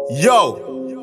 Yo,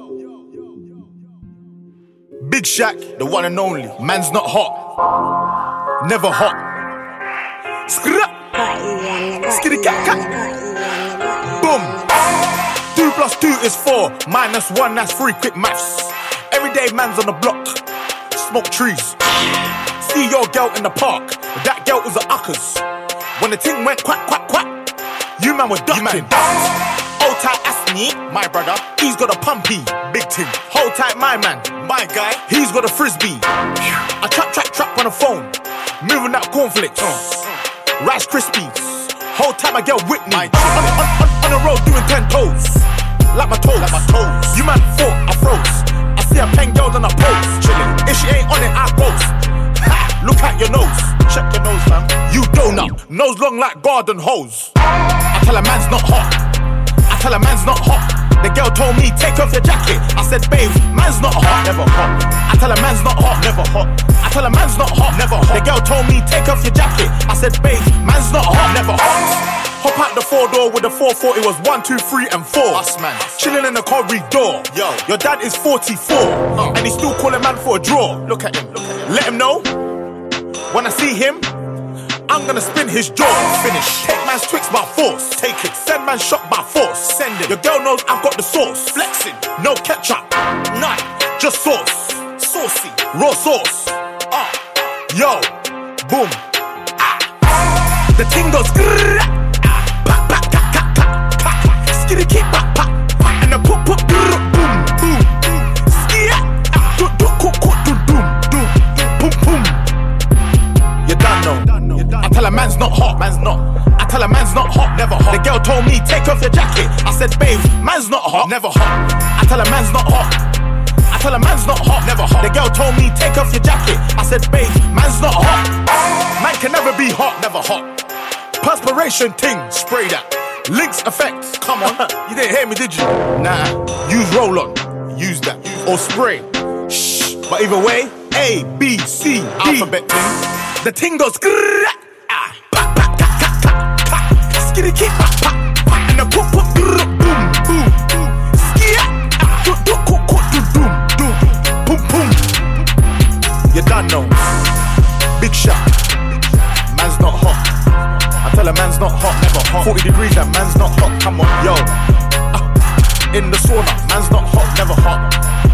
Big Shaq, the one and only. Man's not hot, never hot. Skra, skitty cat cat. Boom. 2 + 2 is 4, -1 that's 3. Quick maths. Everyday man's on the block, smoke trees. See your girl in the park, that girl was a uckers. When the thing went quack quack quack, you man were ducking. Hold tight, Asni, my brother, he's got a pumpy, big ting. Hold tight, my man, my guy, he's got a frisbee. I trap on the phone, moving that cornflakes, Rice Krispies. Hold tight, my girl Whitney, on the road doing 10 toes, like my toes. You man thought I froze. I see a pen girl on a pose, chilling. If she ain't on it, I post. Look at your nose, check your nose, fam. You donut, nose long like garden hose. I tell a man's not hot. I tell a man's not hot. The girl told me, take off your jacket. I said, babe, man's not hot, never hot. I tell a man's not hot, never hot. I tell a man's not hot, never hot. The girl told me, take off your jacket. I said, babe, man's not hot, never hot. Hop out the 4-door with the 440, it was 1, 2, 3, and 4. Us, man. Chilling in the corridor. Yo, your dad is 44, and he's still calling man for a draw. Look at him. Let him know. When I see him, I'm gonna spin his jaw. Finish. Take man's Twix by force. Take it. Send man shot by force. Send it. Your girl knows I've got the sauce. Flexing. No ketchup. None. Just sauce. Saucy. Raw sauce. Yo. Boom. The ting goes grrrr. Skitty keep pop pop. And the pop pop grrrr. Boom boom. Skia. Do boom boom. You done know. I tell a man's not hot, man's not. I tell a man's not hot, never hot. The girl told me, take off your jacket. I said, babe, man's not hot, never hot. I tell a man's not hot. I tell a man's not hot, never hot. The girl told me, take off your jacket. I said, babe, man's not hot. Man can never be hot, never hot. Perspiration ting, spray that. Links effect, come on. You didn't hear me, did you? Nah, use roll-on, use that. Or spray. Shh, but either way, A, B, C, D. Alphabet ting. The ting goes grrrr, skitty keep pop pop, and the pop pop grrrr, boom boom, skia, boom boom. You done know. Big shot. Man's not hot. I tell a man's not hot, never hot. 40 degrees, that man's not hot. Come on, yo. In the sauna, man's not hot, never hot.